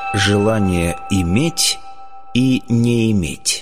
Желание иметь и не иметь.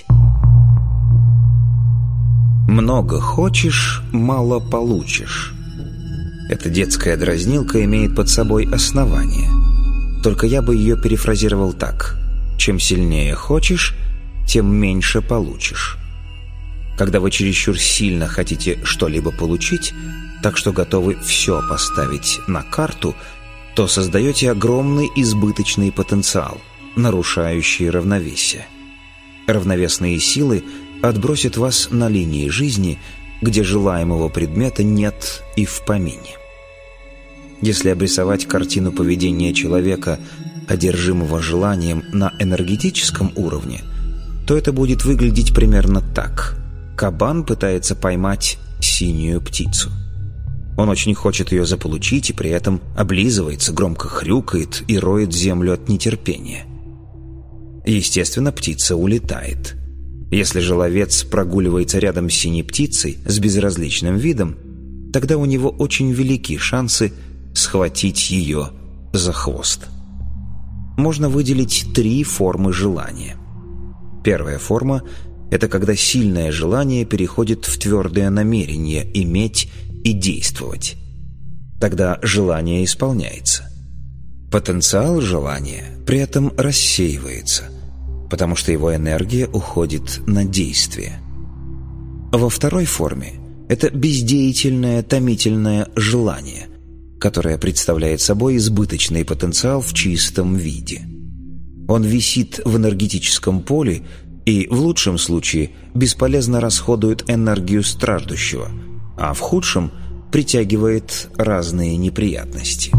Много хочешь, мало получишь. Эта детская дразнилка имеет под собой основание. Только я бы ее перефразировал так: чем сильнее хочешь, тем меньше получишь. Когда вы чересчур сильно хотите что-либо получить, так что готовы все поставить на карту, то создаете огромный избыточный потенциал, нарушающий равновесие. Равновесные силы отбросят вас на линии жизни, где желаемого предмета нет и в помине. Если обрисовать картину поведения человека, одержимого желанием на энергетическом уровне, то это будет выглядеть примерно так. Кабан пытается поймать синюю птицу. Он очень хочет ее заполучить и при этом облизывается, громко хрюкает и роет землю от нетерпения. Естественно, птица улетает. Если же ловец прогуливается рядом с синей птицей с безразличным видом, тогда у него очень велики шансы схватить ее за хвост. Можно выделить 3 формы желания. Первая форма – это когда сильное желание переходит в твердое намерение иметь и действовать. Тогда желание исполняется. Потенциал желания при этом рассеивается, потому что его энергия уходит на действие. Во второй форме это бездеятельное, томительное желание, которое представляет собой избыточный потенциал в чистом виде. Он висит в энергетическом поле и, в лучшем случае, бесполезно расходует энергию страждущего, а в худшем притягивает разные неприятности.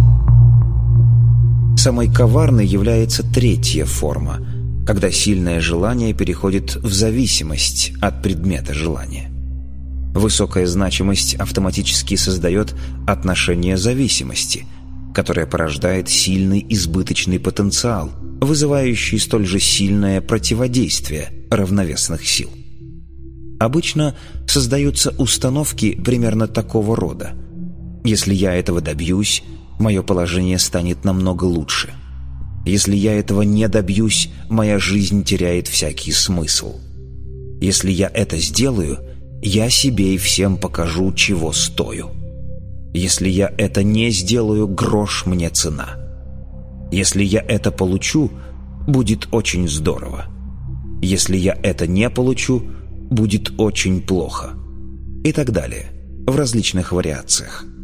Самой коварной является третья форма, когда сильное желание переходит в зависимость от предмета желания. Высокая значимость автоматически создает отношение зависимости, которое порождает сильный избыточный потенциал, вызывающий столь же сильное противодействие равновесных сил. Обычно создаются установки примерно такого рода: если я этого добьюсь, мое положение станет намного лучше. Если я этого не добьюсь, моя жизнь теряет всякий смысл. Если я это сделаю, я себе и всем покажу, чего стою. Если я это не сделаю, грош мне цена. Если я это получу, будет очень здорово. Если я это не получу, будет очень плохо. И так далее, в различных вариациях.